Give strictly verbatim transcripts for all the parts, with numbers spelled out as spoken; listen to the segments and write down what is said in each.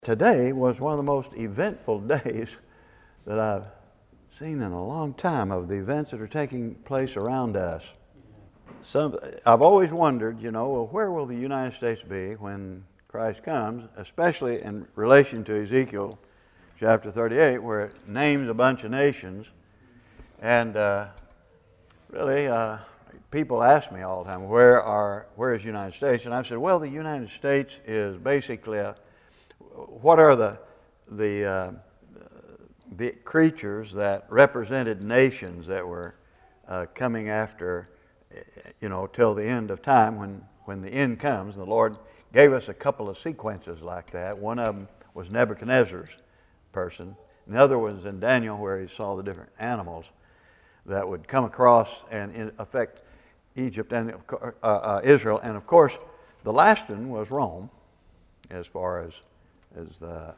Today was one of the most eventful days that I've seen in a long time of the events that are taking place around us. Some, I've always wondered, you know, well, where will the United States be when Christ comes, especially in relation to Ezekiel chapter thirty-eight, where it names a bunch of nations. And uh, really, uh, people ask me all the time, where are, where is the United States? And I've said, well, the United States is basically a what are the the uh, the creatures that represented nations that were uh, coming after, you know, till the end of time, when when the end comes. The Lord gave us a couple of sequences like that. One of them was Nebuchadnezzar's person. Another was in Daniel, where he saw the different animals that would come across and affect Egypt and uh, uh, Israel. And of course, the last one was Rome, as far as as the,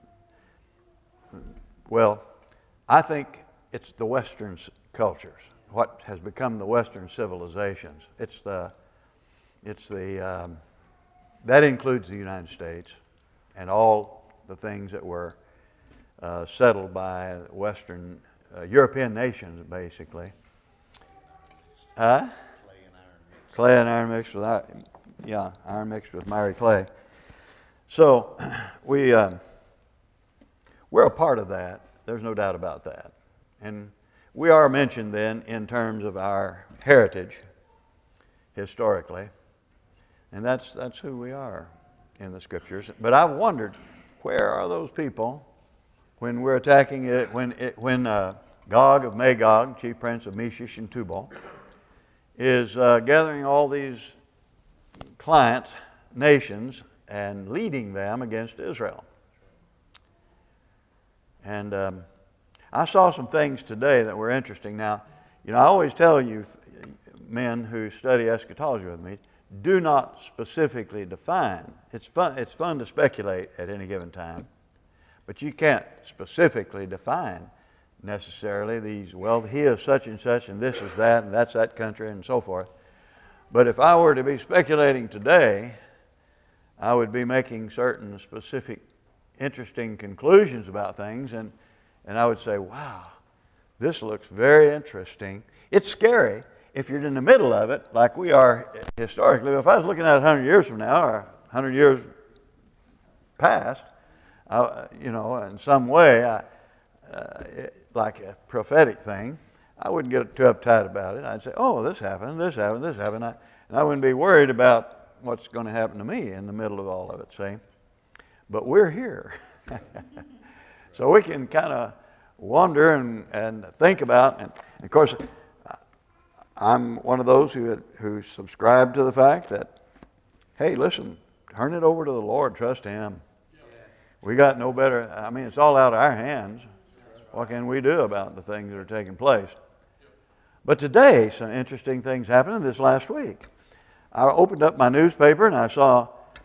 well, I think it's the Western cultures, what has become the Western civilizations. It's the, it's the, um, that includes the United States and all the things that were uh, settled by Western, uh, European nations, basically. Huh? Clay and iron mixed with, yeah, iron mixed with miry clay. So we, uh, we're a part of that. There's no doubt about that. And we are mentioned then in terms of our heritage historically. And that's, that's who we are in the Scriptures. But I've wondered, where are those people when we're attacking it, when, it, when uh, Gog of Magog, chief prince of Meshech and Tubal, is uh, gathering all these client nations and leading them against Israel. And um, I saw some things today that were interesting. Now, you know, I always tell you, men who study eschatology with me, do not specifically define. It's fun, it's fun to speculate at any given time, but you can't specifically define necessarily these, well, he is such and such, and this is that, and that's that country, and so forth. But if I were to be speculating today, I would be making certain specific, interesting conclusions about things, and, and I would say, wow, this looks very interesting. It's scary if you're in the middle of it, like we are historically. If I was looking at it one hundred years from now, or one hundred years past, I, you know, in some way, I, uh, it, like a prophetic thing, I wouldn't get too uptight about it. I'd say, oh, this happened, this happened, this happened, I, and I wouldn't be worried about what's going to happen to me in the middle of all of it, see? But we're here. So we can kind of wonder and, and think about, and of course, I'm one of those who, who subscribe to the fact that, hey, listen, turn it over to the Lord, trust Him. We got no better, I mean, it's all out of our hands. What can we do about the things that are taking place? But today, some interesting things happened this last week. I opened up my newspaper and I saw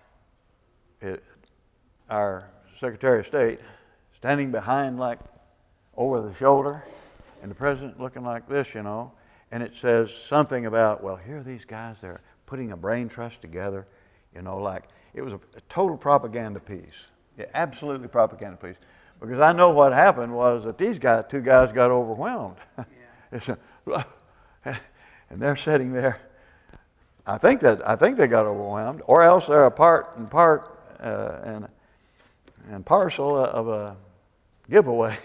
it, our Secretary of State standing behind, like over the shoulder, and the President looking like this, you know, and it says something about, well, here are these guys, they're putting a brain trust together, you know, like it was a, a total propaganda piece. Yeah, absolutely propaganda piece. Because I know what happened was that these guys, two guys got overwhelmed. Yeah. And they're sitting there. I think that I think they got overwhelmed, or else they're a part and part uh, and and parcel of a giveaway.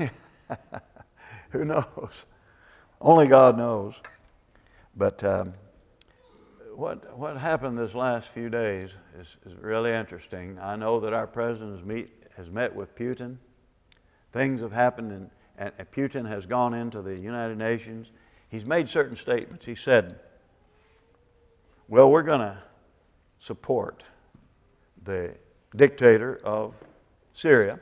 Who knows? Only God knows. But um, what what happened this last few days is, is really interesting. I know that our president has meet has met with Putin. Things have happened, and, and, and Putin has gone into the United Nations. He's made certain statements. He said, well, we're going to support the dictator of Syria.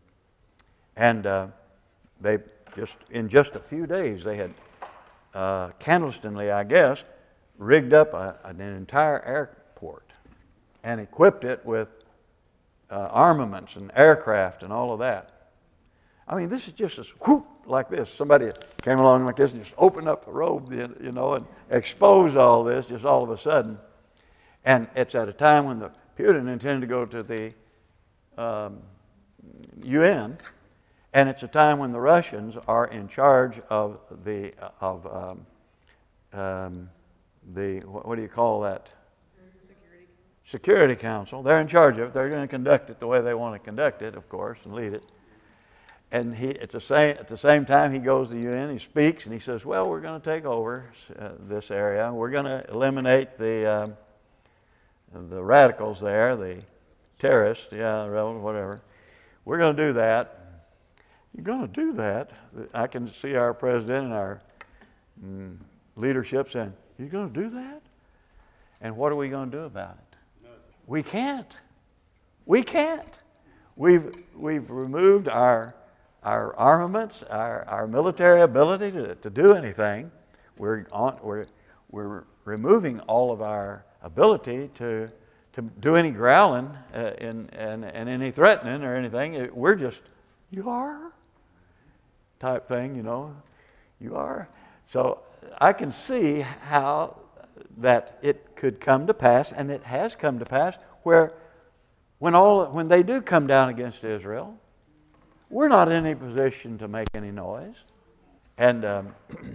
And uh, they just, in just a few days, they had uh, clandestinely, I guess, rigged up a, an entire airport and equipped it with uh, armaments and aircraft and all of that. I mean, this is just as whoop, like this. Somebody came along like this and just opened up the robe, you know, and exposed all this just all of a sudden. And it's at a time when the Putin intended to go to the um, U N, and it's a time when the Russians are in charge of the of um, um, the what, what do you call that? Security. Security Council. They're in charge of it. They're going to conduct it the way they want to conduct it, of course, and lead it. And he, at the same at the same time, he goes to the U N. He speaks, and he says, "Well, we're going to take over uh, this area. We're going to eliminate the um, the radicals there, the terrorists, yeah, rebels, whatever. We're going to do that." You're going to do that? I can see our president and our mm, leadership saying, "You're going to do that?" And what are we going to do about it? Nothing. We can't. We can't. We've we've removed our our armaments, our, our military ability to, to do anything. We're on, we're we're removing all of our ability to to do any growling uh, and, and and any threatening or anything. We're just, "You are?" type thing, you know. You are. So I can see how that it could come to pass, and it has come to pass, where when all when they do come down against Israel, we're not in any position to make any noise. And um,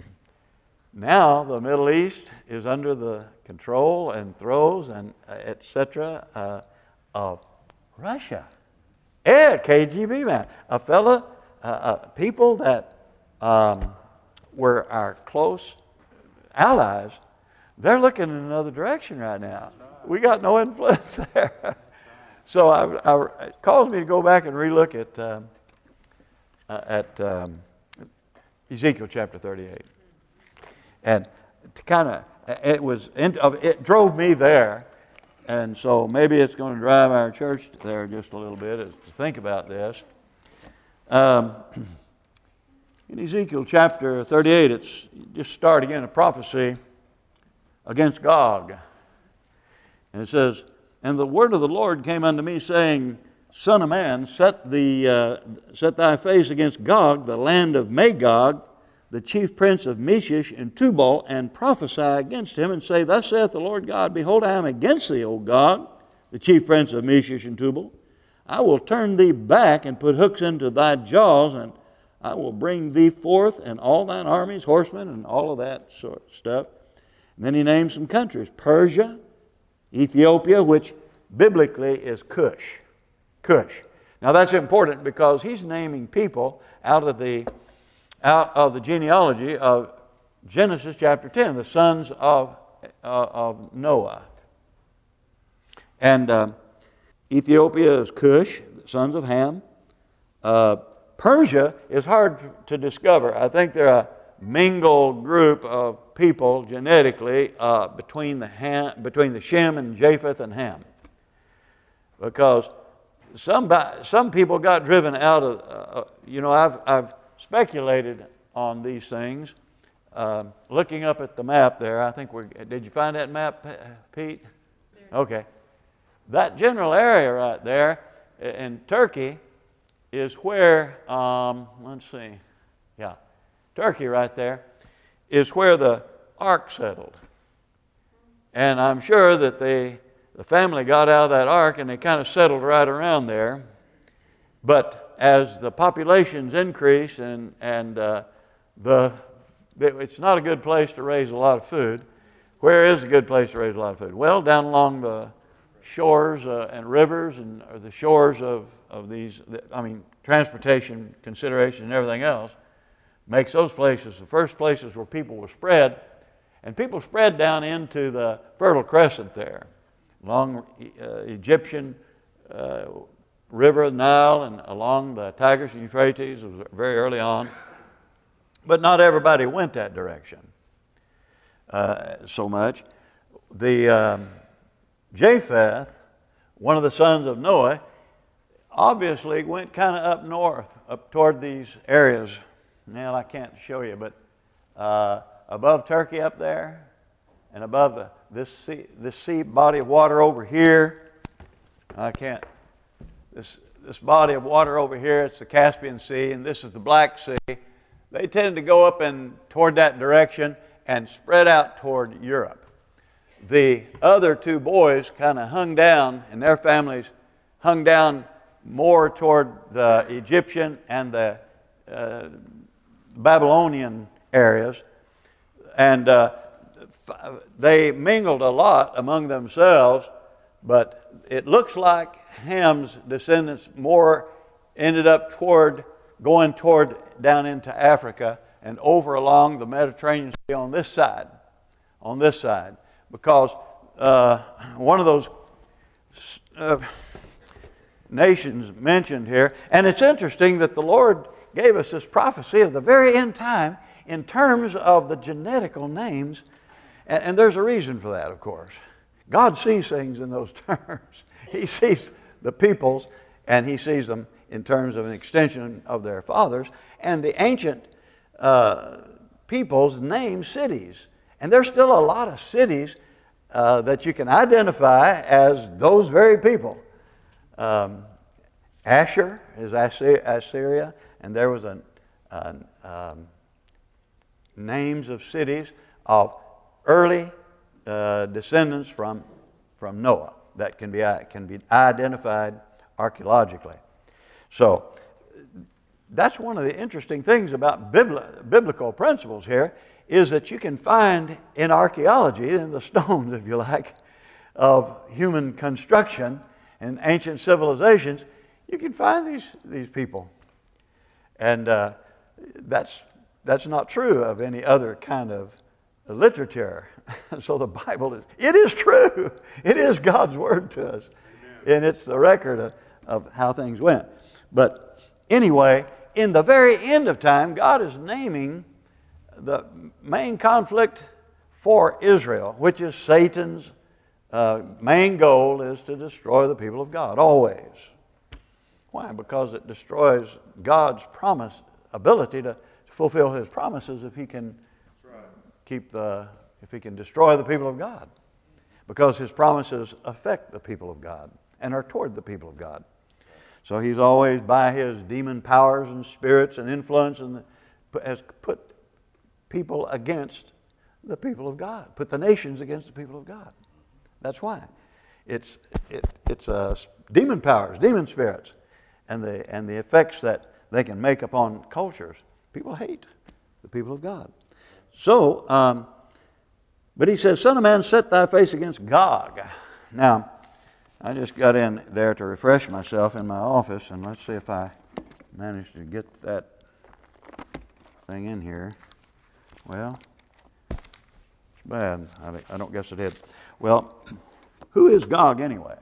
now the Middle East is under the control and throes and uh, et cetera uh, of Russia. Yeah, K G B man, a fellow, uh, uh, people that um, were our close allies, they're looking in another direction right now. We got no influence there. So I, I, it caused me to go back and relook at um, uh, at um, Ezekiel chapter thirty-eight, and to kind of it was it drove me there, and so maybe it's going to drive our church there just a little bit as to think about this. Um, in Ezekiel chapter thirty-eight, it's just start again a prophecy against Gog, and it says, "And the word of the Lord came unto me, saying, Son of man, set the uh, set thy face against Gog, the land of Magog, the chief prince of Meshech and Tubal, and prophesy against him, and say, Thus saith the Lord God, Behold, I am against thee, O Gog, the chief prince of Meshech and Tubal. I will turn thee back and put hooks into thy jaws, and I will bring thee forth, and all thine armies, horsemen, and all of that sort of stuff." And then he names some countries: Persia, Ethiopia, which biblically is Cush. Cush. Now that's important because he's naming people out of the out of the genealogy of Genesis chapter ten, the sons of uh, of Noah. And uh, Ethiopia is Cush, sons of Ham. Uh, Persia is hard to discover. I think they're a mingled group of people genetically uh, between the Ham, between the Shem and Japheth and Ham, because some some people got driven out of. Uh, you know, I've I've speculated on these things, uh, looking up at the map there. I think we did. You find that map, Pete? Okay, that general area right there in Turkey is where. Um, let's see, yeah. Turkey right there is where the ark settled. And I'm sure that they, the family got out of that ark and they kind of settled right around there. But as the populations increase and, and uh, the, it's not a good place to raise a lot of food. Where is a good place to raise a lot of food? Well, down along the shores uh, and rivers and or the shores of, of these, I mean, transportation consideration and everything else, makes those places the first places where people will spread. And people spread down into the Fertile Crescent there, along uh, Egyptian uh, River, Nile, and along the Tigris and Euphrates. It was very early on. But not everybody went that direction uh, so much. The um, Japheth, one of the sons of Noah, obviously went kind of up north, up toward these areas. Now I can't show you, but uh, above Turkey up there, and above the, this sea, this sea body of water over here, I can't. This this body of water over here, it's the Caspian Sea, and this is the Black Sea. They tended to go up and toward that direction and spread out toward Europe. The other two boys kind of hung down, and their families hung down more toward the Egyptian and the uh, Babylonian areas. And uh, they mingled a lot among themselves, but it looks like Ham's descendants more ended up toward, going toward down into Africa and over along the Mediterranean Sea on this side, on this side, because uh, one of those uh, nations mentioned here, and it's interesting that the Lord gave us this prophecy of the very end time in terms of the genetical names, and, and there's a reason for that, of course. God sees things in those terms. He sees the peoples, and He sees them in terms of an extension of their fathers, and the ancient uh, peoples name cities. And there's still a lot of cities uh, that you can identify as those very people. Um, Asher is Assyria, and there was a, a um, names of cities of early uh, descendants from from Noah that can be can be identified archaeologically. So that's one of the interesting things about bibli- biblical principles here, is that you can find in archaeology, in the stones, if you like, of human construction and ancient civilizations, you can find these these people, and uh, that's that's not true of any other kind of literature. So the Bible is it is true. It is God's word to us, Amen. And it's the record of, of how things went. But anyway, in the very end of time, God is naming the main conflict for Israel, which is Satan's uh, main goal is to destroy the people of God, always. Why? Because it destroys God's promise, ability to fulfill His promises if He can right. keep the, if He can destroy the people of God. Because His promises affect the people of God and are toward the people of God. So He's always, by His demon powers and spirits and influence, and has put people against the people of God, put the nations against the people of God. That's why. It's it, it's uh, demon powers, demon spirits, and the and the effects that they can make upon cultures. People hate the people of God. So, um, but He says, "Son of man, set thy face against Gog." Now, I just got in there to refresh myself in my office, and let's see if I managed to get that thing in here. Well, it's bad. I, I don't guess it did. Well, who is Gog anyway?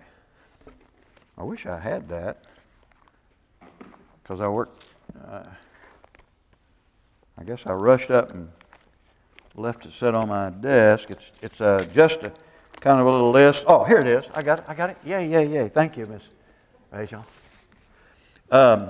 I wish I had that, because I worked, uh, I guess I rushed up and left it set on my desk. It's it's uh, just a kind of a little list. Oh, here it is. I got it. I got it. Yay, yay, yay. Thank you, Miss Rachel. Um,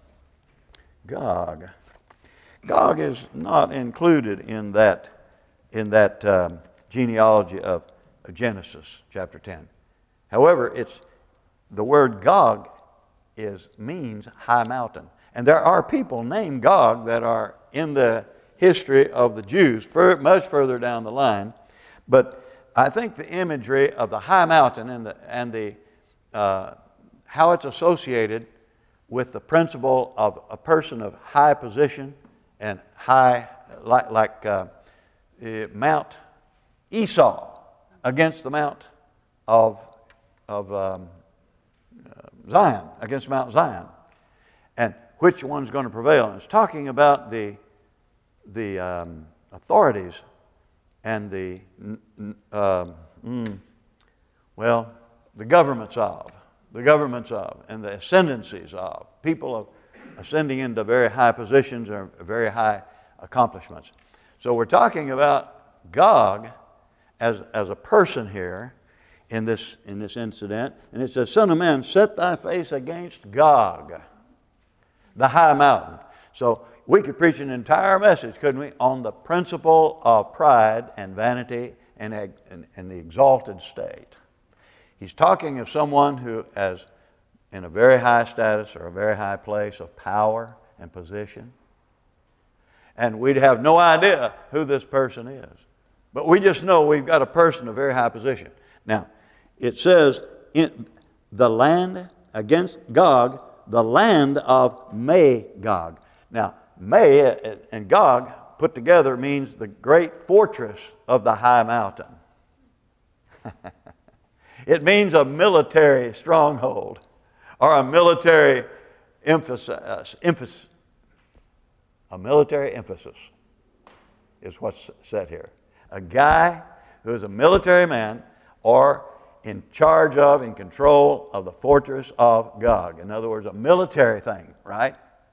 Gog. Gog is not included in that in that um, genealogy of Genesis chapter ten. However, it's the word Gog is means high mountain, and there are people named Gog that are in the history of the Jews, for, much further down the line. But I think the imagery of the high mountain and the and the uh, how it's associated with the principle of a person of high position and high, like like uh, uh, Mount Esau against the Mount of of um, uh, Zion, against Mount Zion, and which one's going to prevail? And it's talking about the the um, authorities and the uh, mm, well, the governments of, the governments of, and the ascendancies of people of ascending into very high positions or very high accomplishments. So we're talking about Gog as as a person here in this in this incident, and it says, "Son of man, set thy face against Gog, the high mountain." So we could preach an entire message, couldn't we, on the principle of pride and vanity and, and, and the exalted state. He's talking of someone who is in a very high status or a very high place of power and position. And we'd have no idea who this person is. But we just know we've got a person of very high position. Now, it says, in the land, against Gog, the land of Magog. Now, May and Gog put together means the great fortress of the high mountain. It means a military stronghold or a military emphasis, emphasis. A military emphasis is what's said here. A guy who is a military man or in charge of, in control of the fortress of Gog. In other words, a military thing, right?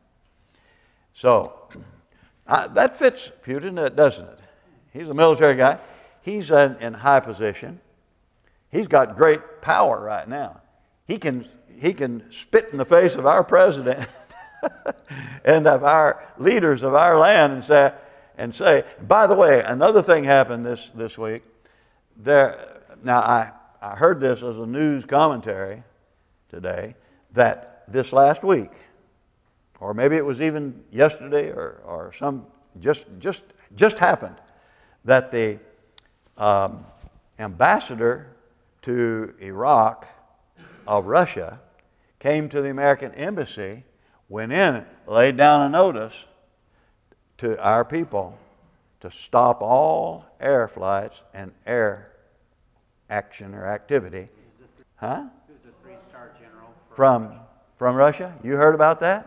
So, uh, that fits Putin, doesn't it? He's a military guy. He's in, in high position. He's got great power right now. He can, he can spit in the face of our president and of our leaders of our land and say, and say, by the way, another thing happened this, this week. There, now, I, I heard this as a news commentary today, that this last week, or maybe it was even yesterday or, or some, just, just, just happened, that the um, ambassador to Iraq of Russia came to the American embassy, went in, laid down a notice to our people to stop all air flights and air action or activity. Huh? Who's a three-star general from from Russia? You heard about that?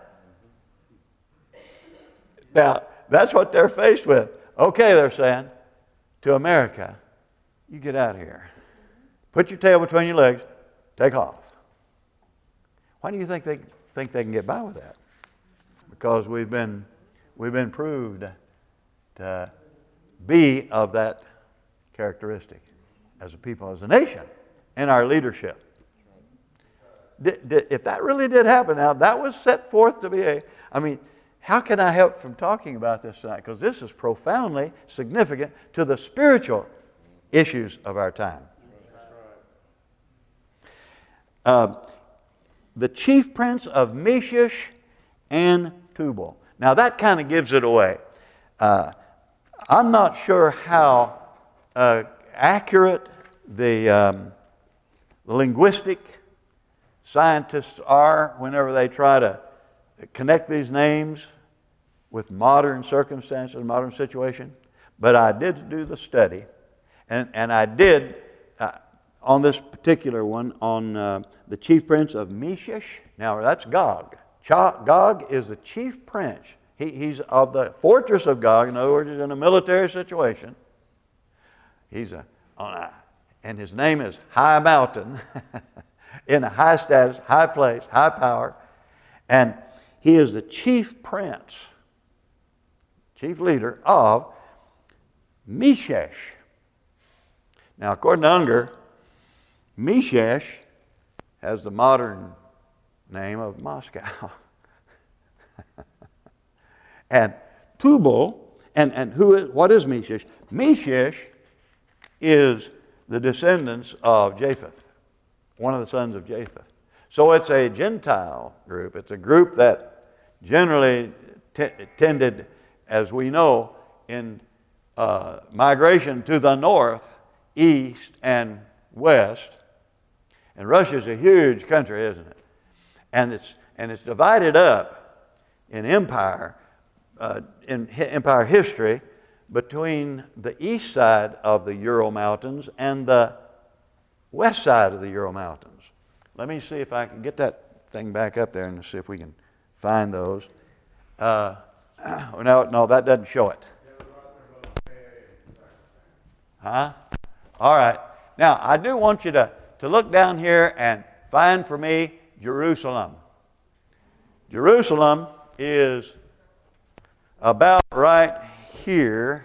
Now, that's what they're faced with. Okay, they're saying to America, you get out of here. Put your tail between your legs, take off. Why do you think they think they can get by with that? Because we've been we've been proved to be of that characteristic as a people, as a nation, in our leadership. Did, did, if that really did happen, now that was set forth to be a, I mean, how can I help from talking about this tonight? Because this is profoundly significant to the spiritual issues of our time. Uh, the chief prince of Meshish and Tubal. Now that kind of gives it away. Uh, I'm not sure how uh, accurate the, um, the linguistic scientists are whenever they try to connect these names with modern circumstances, modern situation. But I did do the study, and, and I did, uh, on this particular one, on uh, the chief prince of Meshish. Now that's Gog. Ch- Gog is the chief prince. He, he's of the fortress of Gog. In other words, he's in a military situation. He's a, on a and his name is High Mountain, in a high status, high place, high power. And he is the chief prince, chief leader of Meshesh. Now, according to Unger, Meshesh has the modern name of Moscow. And Tubal, and, and who is, what is Meshesh? Meshesh is the descendants of Japheth, one of the sons of Japheth. So it's a Gentile group. It's a group that generally t- tended, as we know, in uh, migration to the north, east, and west. And Russia's a huge country, isn't it? And it's and it's divided up in empire, uh, in hi- empire history, between the east side of the Ural Mountains and the west side of the Ural Mountains. Let me see if I can get that thing back up there and see if we can find those. Uh, no, no, that doesn't show it. Huh? All right. Now, I do want you to, to look down here and find for me Jerusalem. Jerusalem is about right here,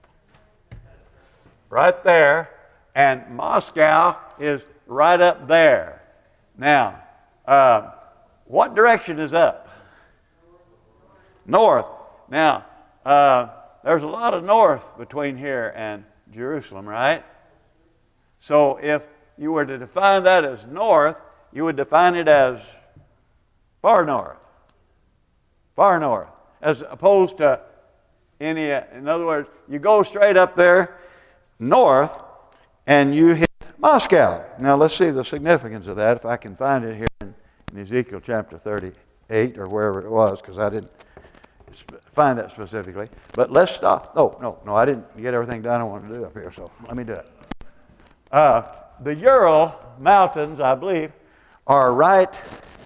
right there, and Moscow is right up there. Now, uh, what direction is up? North. Now, uh, there's a lot of north between here and Jerusalem, right? So if you were to define that as north, you would define it as far north. Far north. As opposed to any, in other words, you go straight up there north and you hit Moscow. Now let's see the significance of that, if I can find it here in in Ezekiel chapter thirty-eight or wherever it was, because I didn't find that specifically. But let's stop. Oh, no, no, I didn't get everything done I wanted to do up here, so let me do it. Uh, the Ural Mountains, I believe, are right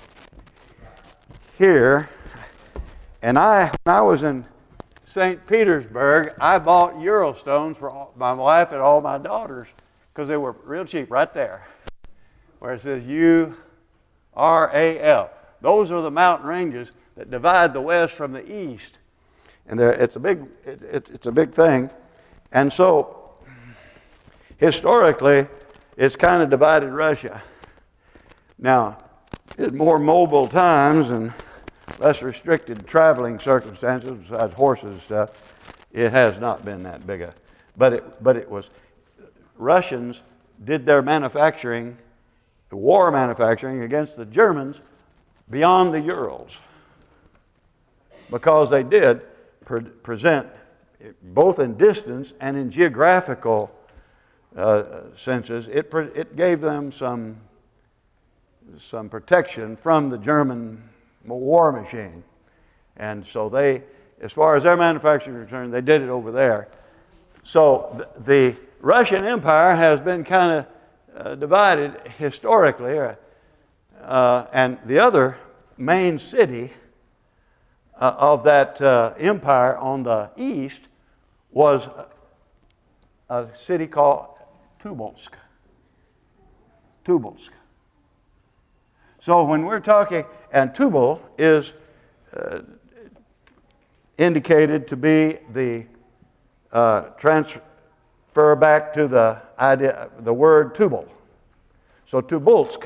here. And I, when I was in Saint Petersburg, I bought Ural stones for all, my wife and all my daughters because they were real cheap right there, where it says U R A L. Those are the mountain ranges that divide the West from the East, and it's a big it, it, it's a big thing. And so historically, it's kind of divided Russia. Now, in more mobile times and less restricted traveling circumstances, besides horses and stuff, it has not been that big a. But it but it was. Russians did their manufacturing, war manufacturing against the Germans beyond the Urals, because they did pre- present, both in distance and in geographical uh, senses, it, pre- it gave them some, some protection from the German war machine. And so they, as far as their manufacturing is concerned, they did it over there. So th- the Russian Empire has been kind of uh, divided historically, uh, and the other main city uh, of that uh, empire on the east was a, a city called Tobolsk. Tobolsk. So when we're talking, and Tubal is uh, indicated to be the uh, transfer back to the idea, the word Tubal. So Tobolsk,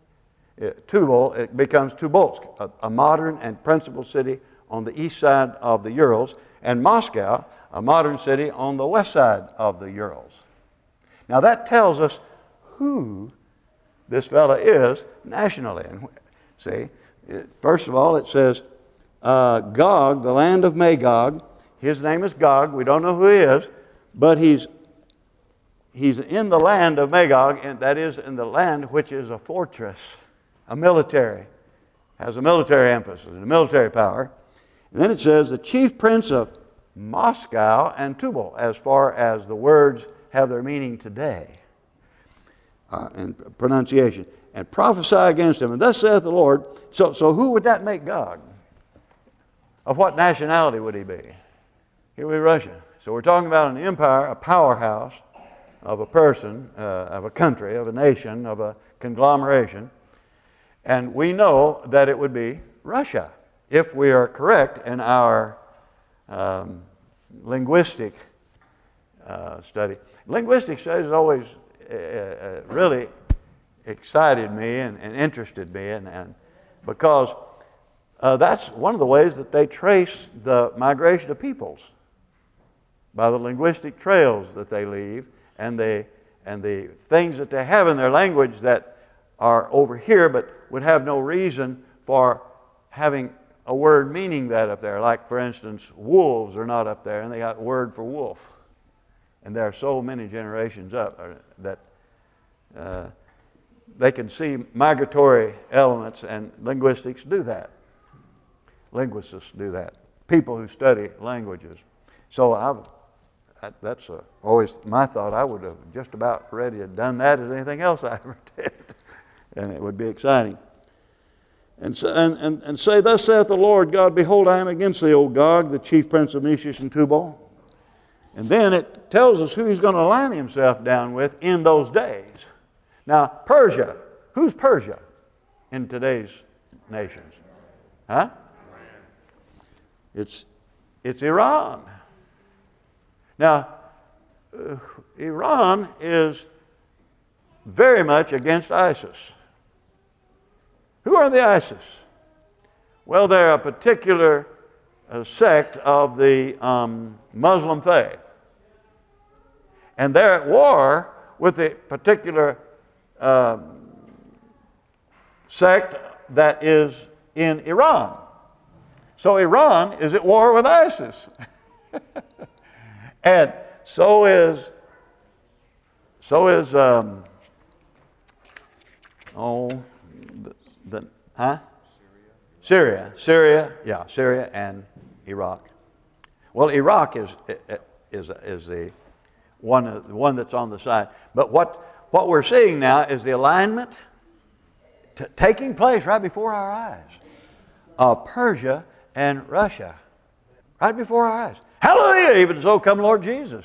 Tubal, it becomes Tobolsk, a, a modern and principal city on the east side of the Urals, and Moscow, a modern city on the west side of the Urals. Now that tells us who this fella is nationally. And see, it, first of all, it says uh, Gog, the land of Magog. His name is Gog. We don't know who he is, but he's he's in the land of Magog, and that is in the land which is a fortress, a military, has a military emphasis, a military power. And then it says the chief prince of Moscow and Tubal, as far as the words have their meaning today. Uh, and pronunciation, and prophesy against him. And thus saith the Lord. So, so who would that make Gog? Of what nationality would he be? He would be Russian. So we're talking about an empire, a powerhouse of a person, uh, of a country, of a nation, of a conglomeration. And we know that it would be Russia, if we are correct in our um, linguistic uh, study. Linguistic studies has always uh, really excited me and, and interested me, and, and because uh, that's one of the ways that they trace the migration of peoples, by the linguistic trails that they leave, and the and the things that they have in their language that are over here but would have no reason for having a word meaning that up there. Like, for instance, wolves are not up there, and they got a word for wolf. And there are so many generations up that uh, they can see migratory elements, and linguistics do that. Linguists do that. People who study languages. So I've, that, that's a, always my thought. I would have just about ready to have done that as anything else I ever did. And it would be exciting. And, so, and, and, and say, thus saith the Lord God, behold, I am against thee, O Gog, the chief prince of Meshech and Tubal. And then it tells us who he's going to align himself down with in those days. Now, Persia. Who's Persia in today's nations? Huh? It's, it's Iran. Now, uh, Iran is very much against ISIS. Who are the ISIS? Well, they're a particular uh, sect of the um, Muslim faith. And they're at war with a particular uh, sect that is in Iran. So Iran is at war with ISIS. And so is, so is, um, oh, the, the Huh? Syria. Syria, yeah, Syria and Iraq. Well, Iraq is is is the one the one that's on the side. But what what we're seeing now is the alignment t- taking place right before our eyes of Persia and Russia, right before our eyes. Hallelujah! Even so, come Lord Jesus.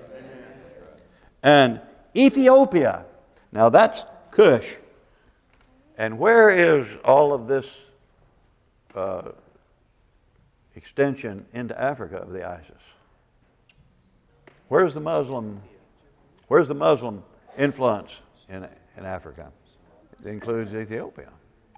And Ethiopia. Now that's Cush. And where is all of this uh, extension into Africa of the ISIS? Where's the Muslim? Where's the Muslim influence in in Africa? It includes Ethiopia.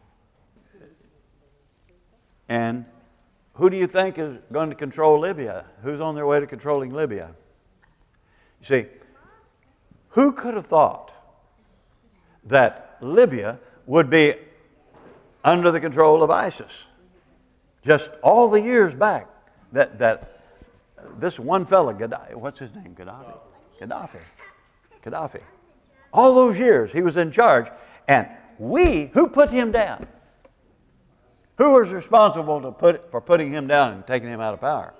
And who do you think is going to control Libya? Who's on their way to controlling Libya? You see, who could have thought that Libya would be under the control of ISIS? Just all the years back that that this one fellow, Gaddafi, what's his name? Gaddafi. Gaddafi. Gaddafi. All those years he was in charge, and we, who put him down? Who was responsible to put for putting him down and taking him out of power?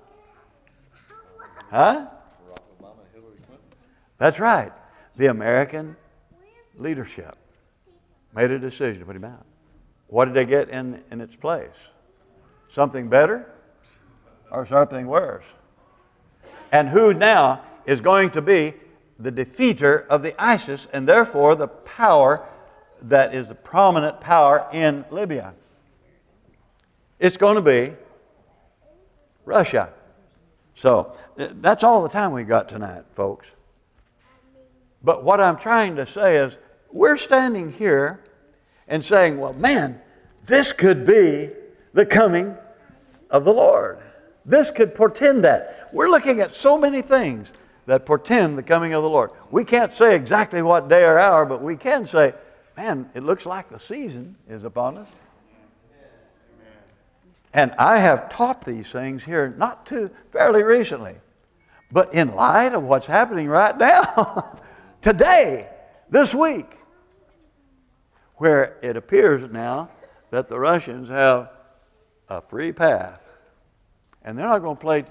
Huh? That's right. The American leadership made a decision to put him out. What did they get in, in its place? Something better or something worse? And who now is going to be the defeater of the ISIS and therefore the power that is the prominent power in Libya? It's going to be Russia. So that's all the time we got tonight, folks. But what I'm trying to say is we're standing here and saying, well, man, this could be the coming of the Lord. This could portend that. We're looking at so many things that portend the coming of the Lord. We can't say exactly what day or hour, but we can say, man, it looks like the season is upon us. And I have taught these things here not too fairly recently, but in light of what's happening right now, today, this week, where it appears now that the Russians have a free path. And they're not going to play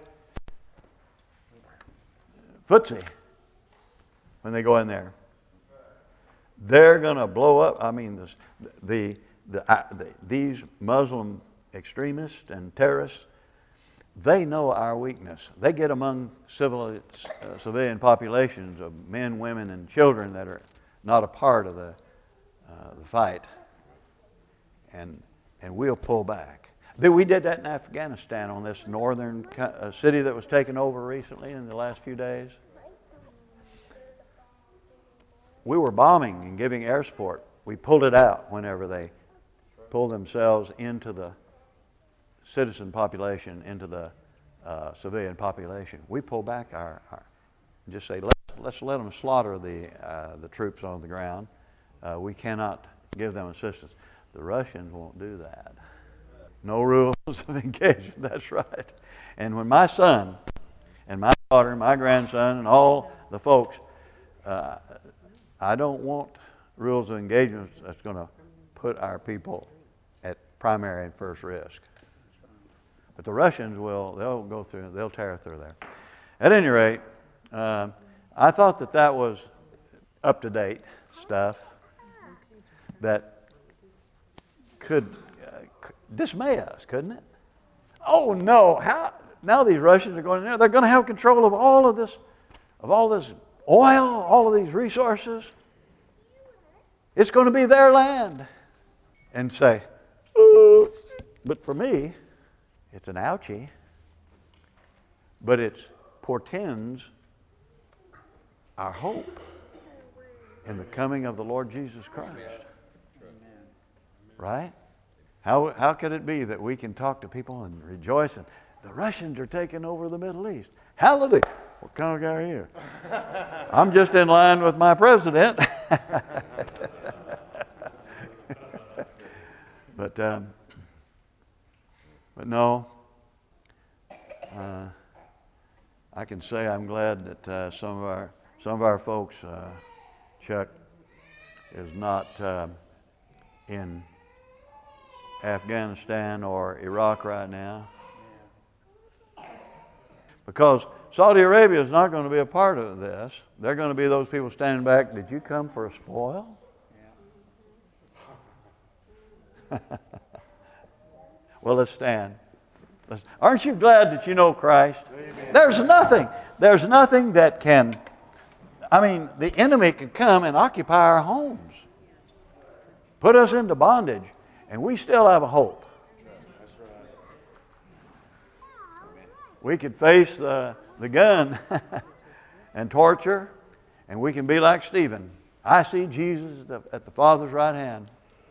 footsie when they go in there. They're going to blow up. I mean, the, the, the, uh, the, these Muslim extremists and terrorists, they know our weakness. They get among civil, uh, civilian populations of men, women, and children that are not a part of the, uh, the fight. And, and we'll pull back. We did that in Afghanistan on this northern uh, city that was taken over recently in the last few days. We were bombing and giving air support. We pulled it out whenever they pulled themselves into the citizen population, into the uh, civilian population. We pull back our, our just say, let's, let's let them slaughter the, uh, the troops on the ground. Uh, we cannot give them assistance. The Russians won't do that. No rules of engagement, that's right. And when my son and my daughter, my grandson, and all the folks, uh, I don't want rules of engagement that's going to put our people at primary and first risk. But the Russians will, they'll go through, they'll tear through there. At any rate, uh, I thought that that was up-to-date stuff that could dismay us, couldn't it? Oh no! How now these Russians are going in there? They're going to have control of all of this, of all this oil, all of these resources. It's going to be their land, and say, oh. But for me, it's an ouchie. But it portends our hope in the coming of the Lord Jesus Christ. Right? How how could it be that we can talk to people and rejoice and the Russians are taking over the Middle East? Hallelujah. What kind of guy are you? I'm just in line with my president. but um, but no, uh, I can say I'm glad that uh, some of our some of our folks, uh, Chuck, is not uh, in Afghanistan or Iraq right now. Because Saudi Arabia is not going to be a part of this. They're going to be those people standing back. Did you come for a spoil? Yeah. Well, let's stand. Let's, aren't you glad that you know Christ? Amen. There's nothing. There's nothing that can, I mean, the enemy can come and occupy our homes, put us into bondage, and we still have a hope. That's right. We could face the, the gun and torture, and we can be like Stephen. I see Jesus at the, at the Father's right hand.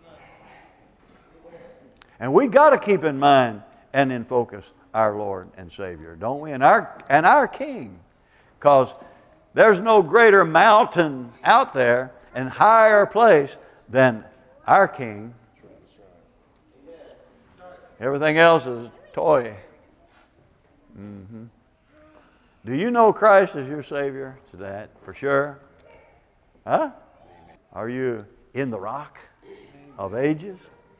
And we got to keep in mind and in focus our Lord and Savior, don't we? And our and our King, because there's no greater mountain out there and higher place than our King. Everything else is toy. Mm-hmm. Do you know Christ as your Savior today? For sure. Huh? Are you in the rock of ages?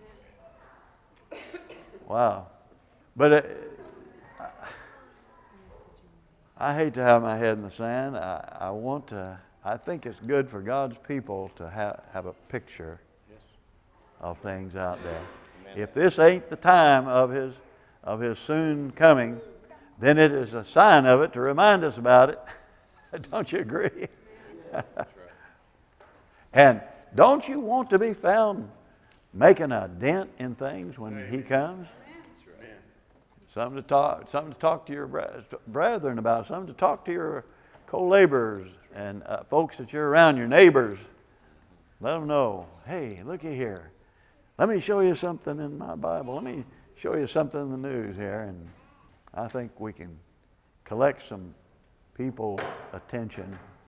Wow. But it, I hate to have my head in the sand. I, I want to, I think it's good for God's people to have, have a picture of things out there. If this ain't the time of his, of his soon coming, then it is a sign of it to remind us about it. Don't you agree? And don't you want to be found making a dent in things when he comes? Something to talk, something to talk to your brethren about, something to talk to your co-laborers and uh, folks that you're around, your neighbors. Let them know, hey, looky here. Let me show you something in my Bible. Let me show you something in the news here. And I think we can collect some people's attention